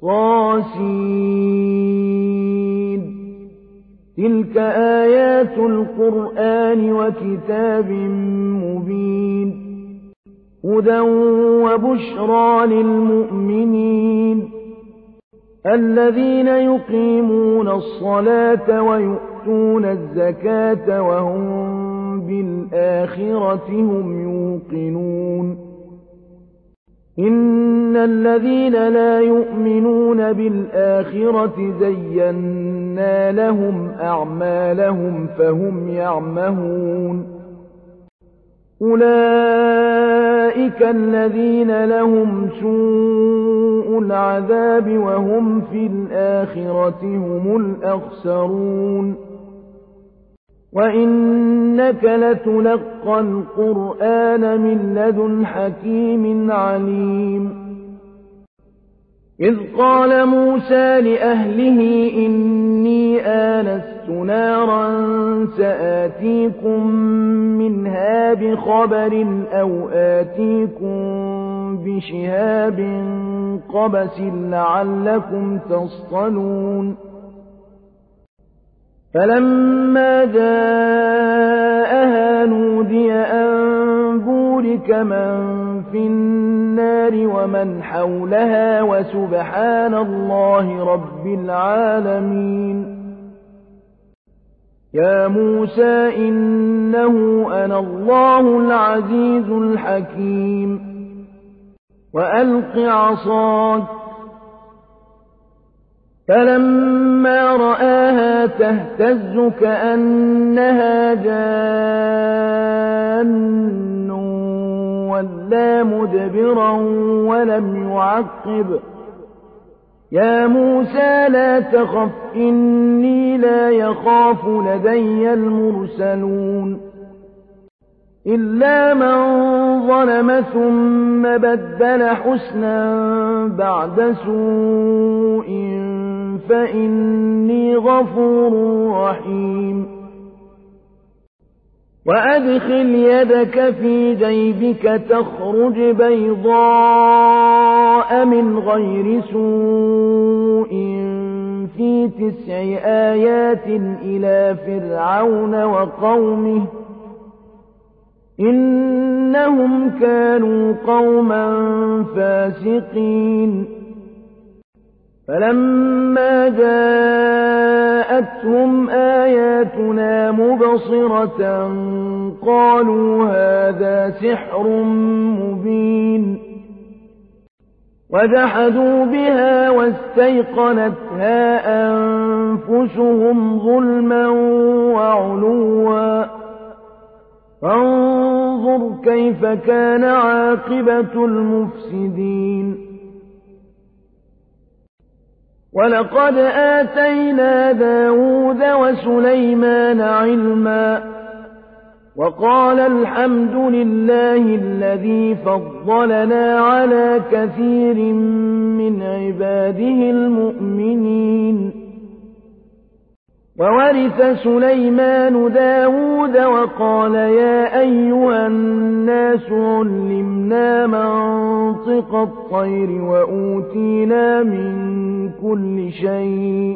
طاسين تلك آيات القرآن وكتاب مبين هدى وبشرى للمؤمنين الذين يقيمون الصلاة ويؤتون الزكاة وهم بالآخرة هم يوقنون إن الذين لا يؤمنون بالآخرة زينا لهم أعمالهم فهم يعمهون أولئك الذين لهم سوء العذاب وهم في الآخرة هم الأخسرون وإنك لتلقى القرآن من لدن حكيم عليم إذ قال موسى لأهله إني آنست نارا سآتيكم منها بخبر أو آتيكم بشهاب قبس لعلكم تصطلون فلما جاءها نودي أن بورك من في النار ومن حولها وسبحان الله رب العالمين يا موسى إنه أنا الله العزيز الحكيم وألق عصاك فلما رآها تهتز كأنها جان ولا مدبرا ولم يعقب يا موسى لا تخف إني لا يخاف لدي المرسلون إلا من ظلم ثم بدل حسنا بعد سوء فإني غفور رحيم وأدخل يدك في جيبك تخرج بيضاء من غير سوء في 9 آيات إلى فرعون وقومه إنهم كانوا قوما فاسقين فلما جاءتهم آياتنا مبصرة قالوا هذا سحر مبين وجحدوا بها واستيقنتها أنفسهم ظلما وعلوا فانظر كيف كان عاقبة المفسدين ولقد آتينا داود وسليمان علما وقال الحمد لله الذي فضلنا على كثير من عباده المؤمنين وورث سليمان داود وقال يا أيها الناس علمنا منطق الطير وأوتينا من كل شيء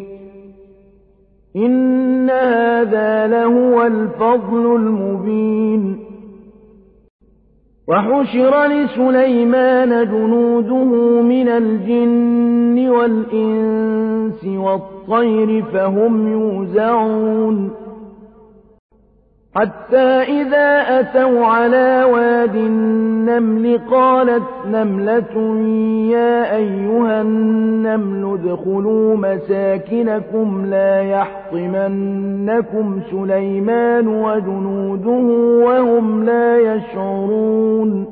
إن هذا لهو الفضل المبين وحشر لسليمان جنوده من الجن والإنس والطير فهم يوزعون حتى إذا أتوا على واد النمل قالت نملة يا أيها النمل ادخلوا مساكنكم لا يحطمنكم سليمان وجنوده وهم لا يشعرون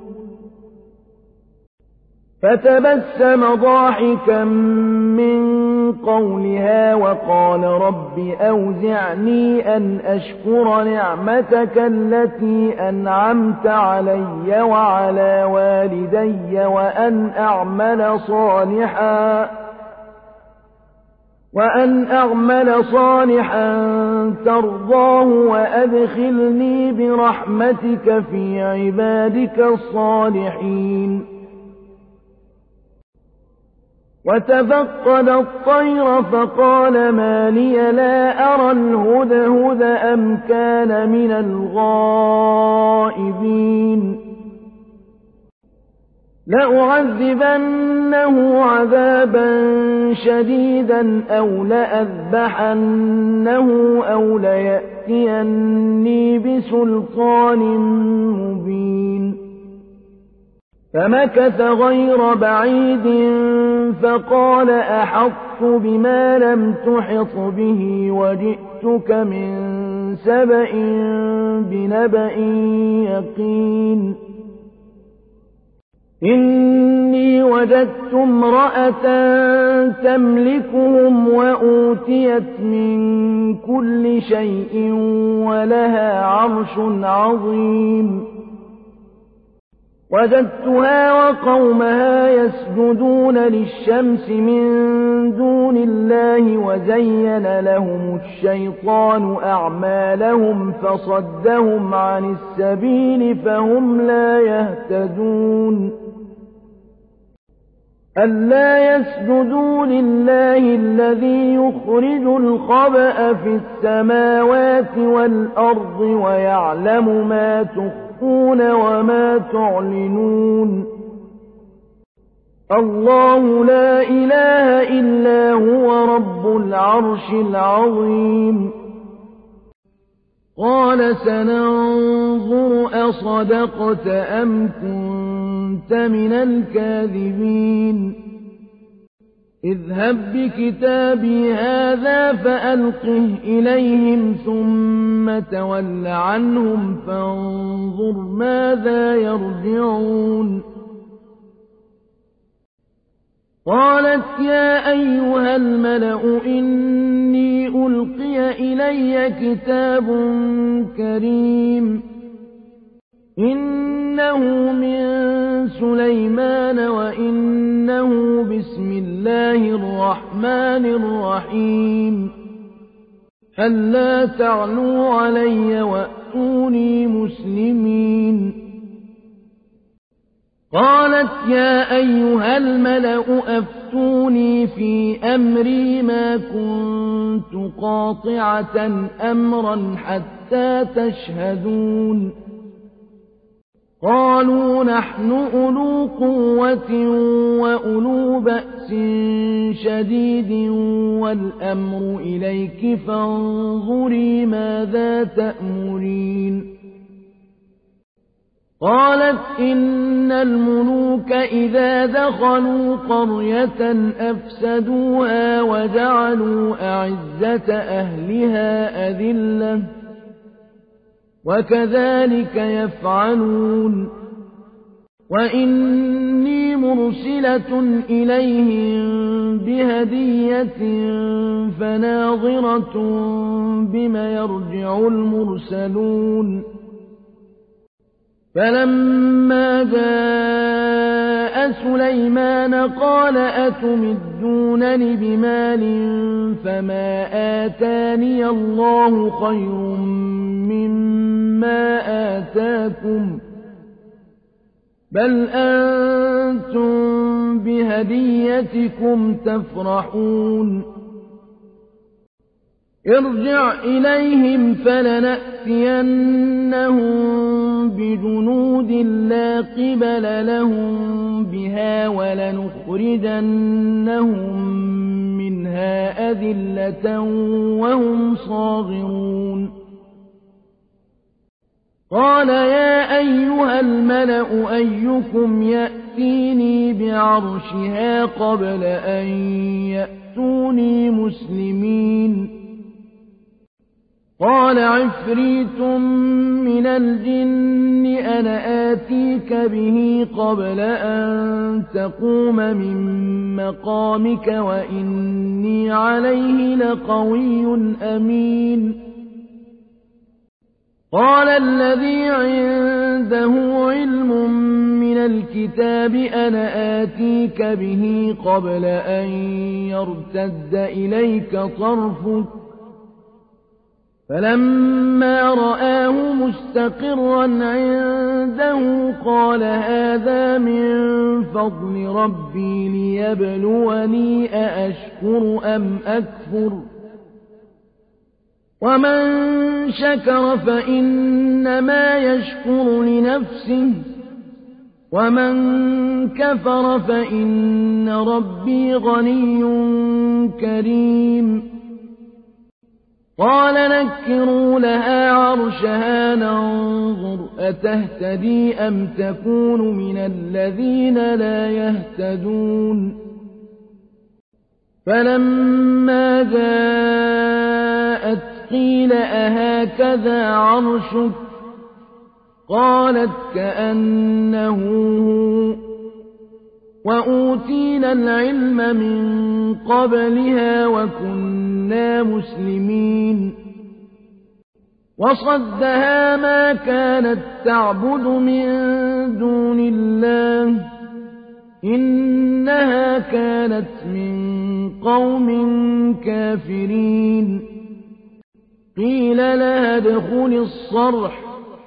فتبسم ضاحكا من قولها وقال رب أوزعني أن أشكر نعمتك التي أنعمت علي وعلى والدي وأن أعمل صالحا ترضاه وأدخلني برحمتك في عبادك الصالحين وتفقد الطير فقال ما لي لا أرى الهدهد أم كان من الغائبين لأعذبنه عذابا شديدا أو لأذبحنه أو ليأتيني بسلطان مبين فمكث غير بعيد فقال أحطت بما لم تحط به وجئتك من سبأ بنبأ يقين إني وجدت امرأة تملكهم وأوتيت من كل شيء ولها عرش عظيم وجدتها وقومها يسجدون للشمس من دون الله وزين لهم الشيطان أعمالهم فصدهم عن السبيل فهم لا يهتدون ألا يسجدوا لله الذي يخرج الخبأ في السماوات والأرض ويعلم ما تخفون وما تعلنون الله لا إله إلا هو رب العرش العظيم قال سننظر أصدقت أم كنت من الكاذبين اذهب بكتابي هذا فألقه إليهم ثم تول عنهم فانظر ماذا يرجعون قالت يا أيها الملأ إني ألقي إلي كتاب كريم إنه من سليمان وإنه بسم الله الرحمن الرحيم ألا تعلوا علي وأتوني مسلمين قالت يا أيها الملأ أفتوني في أمري ما كنت قاطعة أمرا حتى تشهدون قالوا نحن أولو قوة وأولو بأس شديد والأمر إليك فانظري ماذا تأمرين قالت إن الملوك إذا دخلوا قرية أفسدوها وجعلوا أعزة أهلها أذلة وكذلك يفعلون وإني مرسلة إليهم بهدية فناظرة بما يرجع المرسلون فلما جاء سليمان قال أتمدونني بمال فما آتاني الله خير مما آتاكم بل أنتم بهديتكم تفرحون ارجع إليهم فلنأتينهم بجنود لا قبل لهم بها ولنخرجنهم منها أذلة وهم صاغرون قال يا أيها الملأ أيكم يأتيني بعرشها قبل أن يأتوني مسلمين قال عفريت من الجن أنا آتيك به قبل أن تقوم من مقامك وإني عليه لقوي أمين قال الذي عنده علم من الكتاب أنا آتيك به قبل أن يرتد إليك طرفك فلما رآه مستقرا عنده قال هذا من فضل ربي ليبلوني أأشكر أم أكفر ومن شكر فإنما يشكر لنفسه ومن كفر فإن ربي غني كريم قال نكروا لها عرشها ننظر أتهتدي أم تكون من الذين لا يهتدون فلما جاءت قيل أهكذا عرشك قالت كأنه هو وأوتينا العلم من قبلها وكنا مسلمين وصدها ما كانت تعبد من دون الله إنها كانت من قوم كافرين قيل لها ادخل الصرح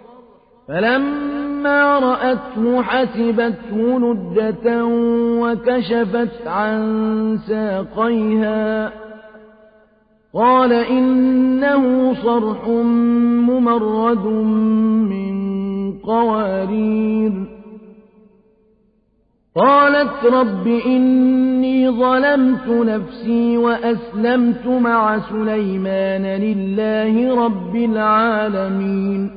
فلما رأته حسبته لجة وكشفت عن ساقيها قال إنه صرح ممرد من قوارير قالت رب إني ظلمت نفسي وأسلمت مع سليمان لله رب العالمين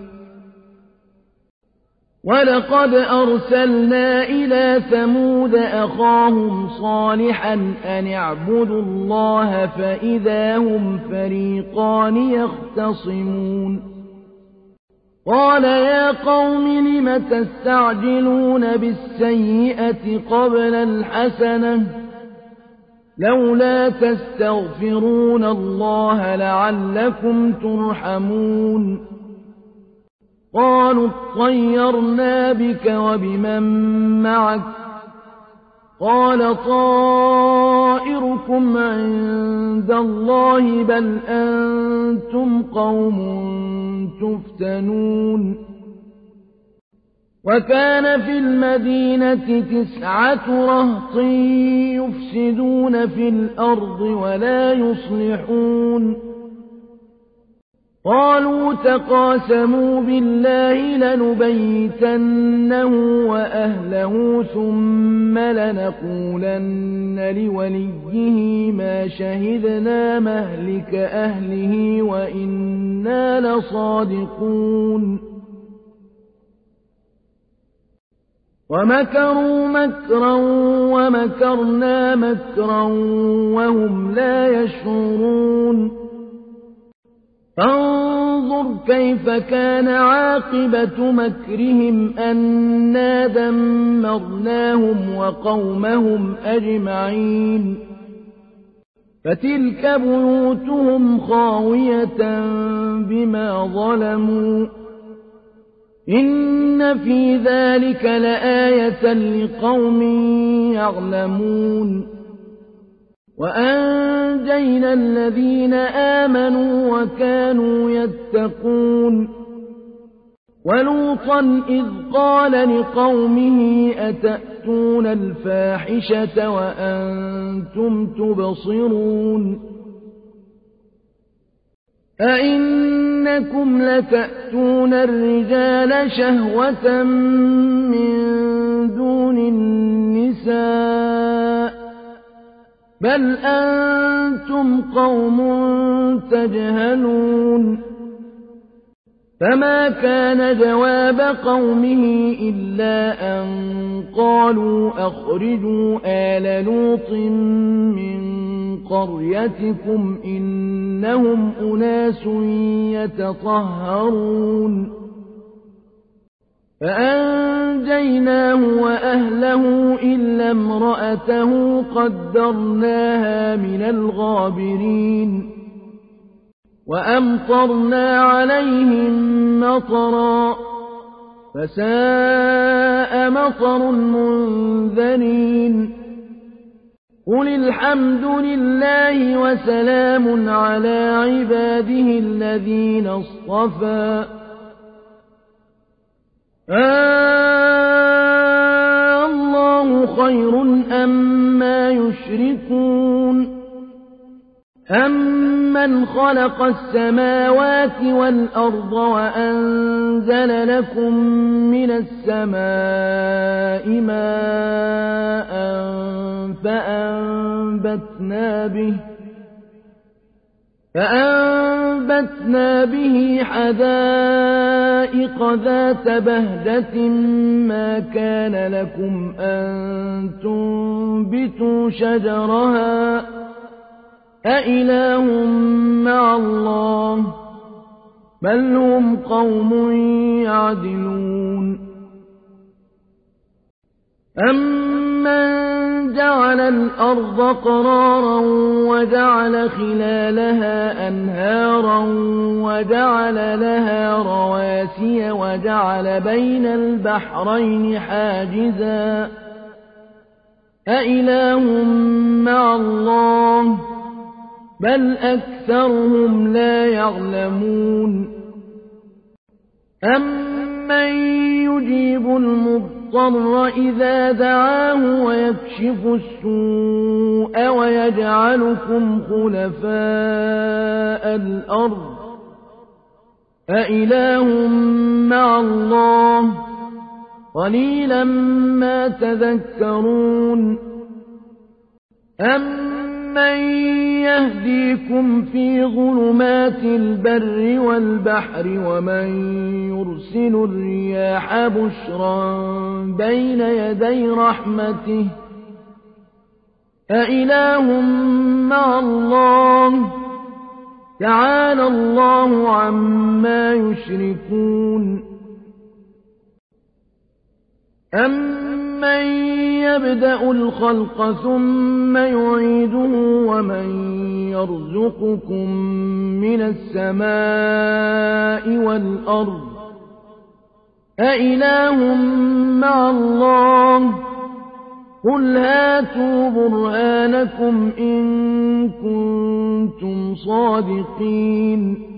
ولقد أرسلنا إلى ثمود أخاهم صالحا أن اعبدوا الله فإذا هم فريقان يختصمون قال يا قوم لم تستعجلون بالسيئة قبل الحسنة لولا تستغفرون الله لعلكم ترحمون قالوا اطيرنا بك وبمن معك قال طائركم عند الله بل أنتم قوم تفتنون وكان في المدينة 9 رهط يفسدون في الأرض ولا يصلحون قالوا تقاسموا بالله لنبيتنه وأهله ثم لنقولن لوليه ما شهدنا مهلك أهله وإنا لصادقون ومكروا مكرا ومكرنا مكرا وهم لا يشعرون فانظر كيف كان عاقبة مكرهم أنا دمرناهم وقومهم أجمعين فتلك بيوتهم خاوية بما ظلموا إن في ذلك لآية لقوم يعلمون وأنجينا الذين آمنوا وكانوا يتقون ولوطا إذ قال لقومه أتأتون الفاحشة وأنتم تبصرون أئنكم لتأتون الرجال شهوة من دون النساء بل أنتم قوم تجهلون فما كان جواب قومه إلا أن قالوا أخرجوا آل لوط من قريتكم إنهم أناس يتطهرون فأنجيناه وأهله إلا امرأته قدرناها من الغابرين وأمطرنا عليهم مطرا فساء مطر المنذرين قل الحمد لله وسلام على عباده الذين اصطفى الله خير أما يشركون أمن خلق السماوات والأرض وأنزل لكم من السماء ماء فأنبتنا به حدائق ذات بهجة ما كان لكم أن تنبتوا شجرها أإله مع الله بل هم قوم يعدلون أمن جعل الأرض قرارا وجعل خلالها أنهارا وجعل لها رواسي وجعل بين البحرين حاجزا أإله مع الله بل أكثرهم لا يعلمون أمن يجيب المضطر إذا دعاه ويكشف السوء ويجعلكم خلفاء الأرض أإله مع الله قليلا ما تذكرون أمن يهديكم في ظلمات البر والبحر ومن يرسل الرياح بشرا بين يدي رحمته أإله مع الله تعالى الله عما يشركون أمن يبدأ الخلق ثم يعيده ومن يرزقكم من السماء والأرض أإله مع الله قل هاتوا برهانكم إن كنتم صادقين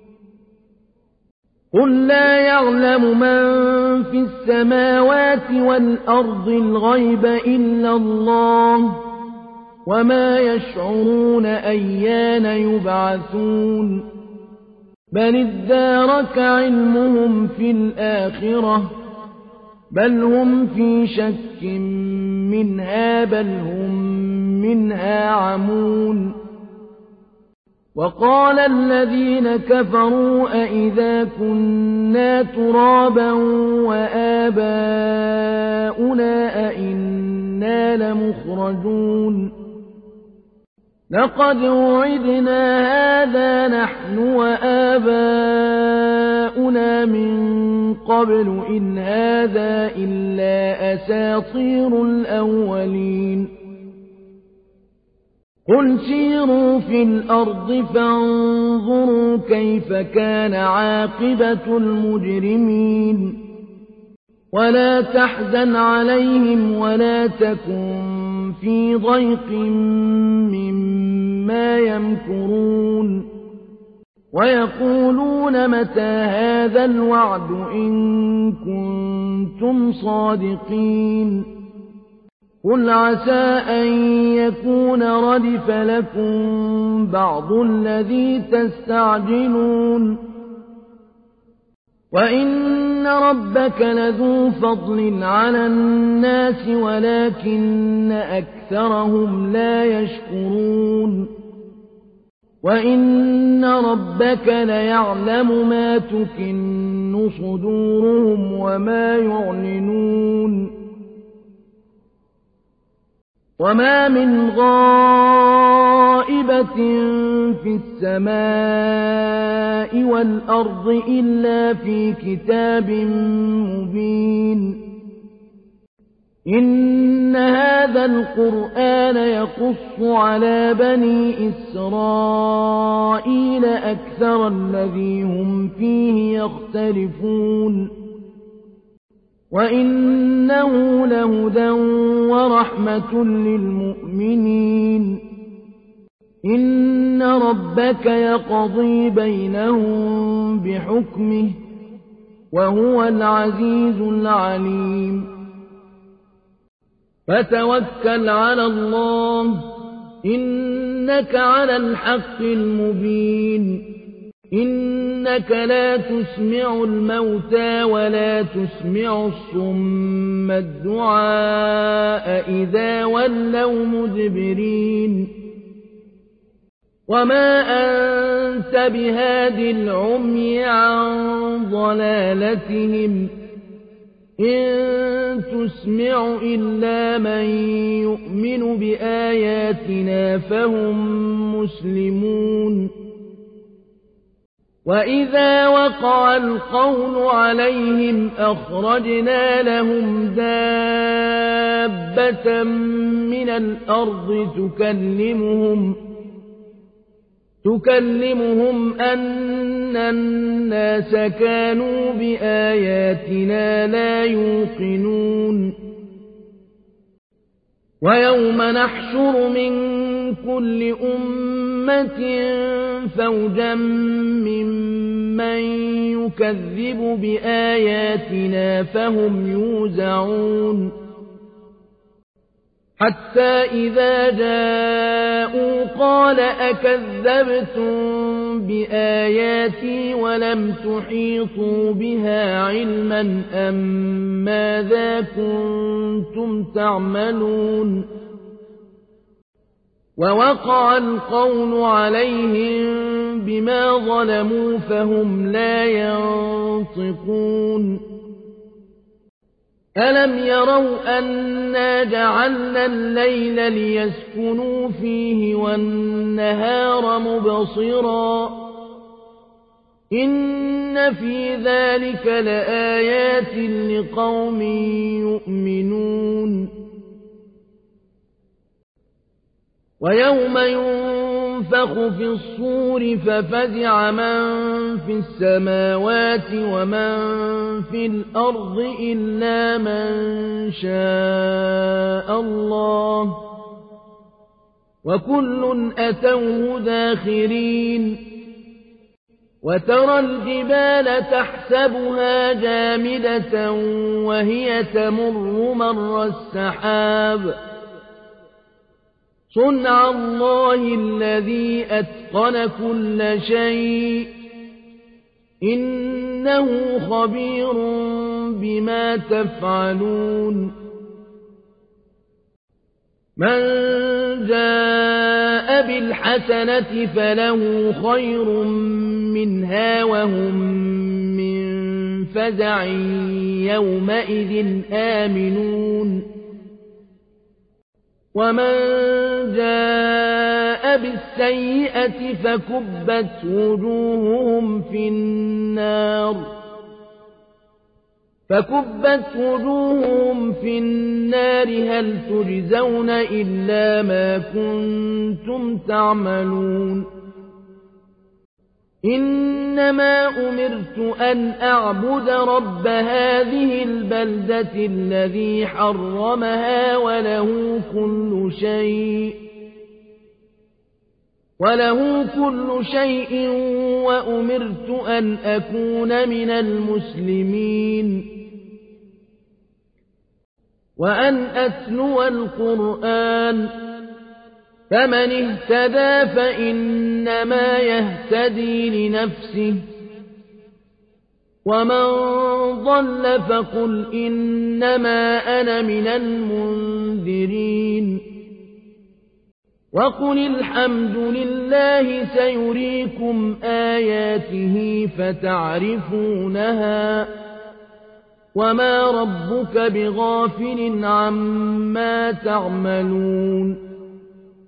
قل لا يعلم من في السماوات والأرض الغيب إلا الله وما يشعرون أيان يبعثون بل ادارك علمهم في الآخرة بل هم في شك منها بل هم منها عمون وقال الذين كفروا أئذا كنا ترابا وآباؤنا أئنا لمخرجون لقد وعدنا هذا نحن وآباؤنا من قبل إن هذا إلا أساطير الأولين قل سيروا في الأرض فانظروا كيف كان عاقبة المجرمين ولا تحزن عليهم ولا تكن في ضيق مما يمكرون ويقولون متى هذا الوعد إن كنتم صادقين قل عسى أن يكون ردف لكم بعض الذي تستعجلون وإن ربك لذو فضل على الناس ولكن أكثرهم لا يشكرون وإن ربك ليعلم ما تكن صدورهم وما يعلنون وما من غائبة في السماء والأرض إلا في كتاب مبين إن هذا القرآن يقص على بني إسرائيل أكثر الذي هم فيه يختلفون وإنه لهدى ورحمة للمؤمنين إن ربك يقضي بينهم بحكمه وهو العزيز العليم فتوكل على الله إنك على الحق المبين إنك لا تسمع الموتى ولا تسمع الصم الدعاء إذا ولوا مدبرين وما أنت بهاد العمي عن ضلالتهم إن تسمع إلا من يؤمن بآياتنا فهم مسلمون وإذا وقع القول عليهم أخرجنا لهم دابة من الأرض تكلمهم أن الناس كانوا بآياتنا لا يوقنون ويوم نحشر من كل أمة فوجا ممن يكذب بآياتنا فهم يوزعون حتى إذا جاءوا قال أكذبتم بآياتي ولم تحيطوا بها علما أم ماذا كنتم تعملون ووقع القول عليهم بما ظلموا فهم لا ينطقون ألم يروا أنا جعلنا الليل ليسكنوا فيه والنهار مبصرا إن في ذلك لآيات لقوم يؤمنون ويوم ينفخ في الصور ففزع من في السماوات ومن في الأرض إلا من شاء الله وكل أتوه داخرين وترى الجبال تحسبها جامدة وهي تمر مر السحاب صنع الله الذي أتقن كل شيء إنه خبير بما تفعلون من جاء بالحسنة فله خير منها وهم من فزع يومئذ آمنون ومن جاء بالسيئة فكبت وجوههم في النار هل تجزون إلا ما كنتم تعملون إنما أمرت أن أعبد رب هذه البلدة الذي حرمها وله كل شيء وأمرت أن أكون من المسلمين وأن أتلو القرآن فمن اهتدى فإنما يهتدي لنفسه ومن ضل فقل إنما أنا من المنذرين وقل الحمد لله سيريكم آياته فتعرفونها وما ربك بغافل عما تعملون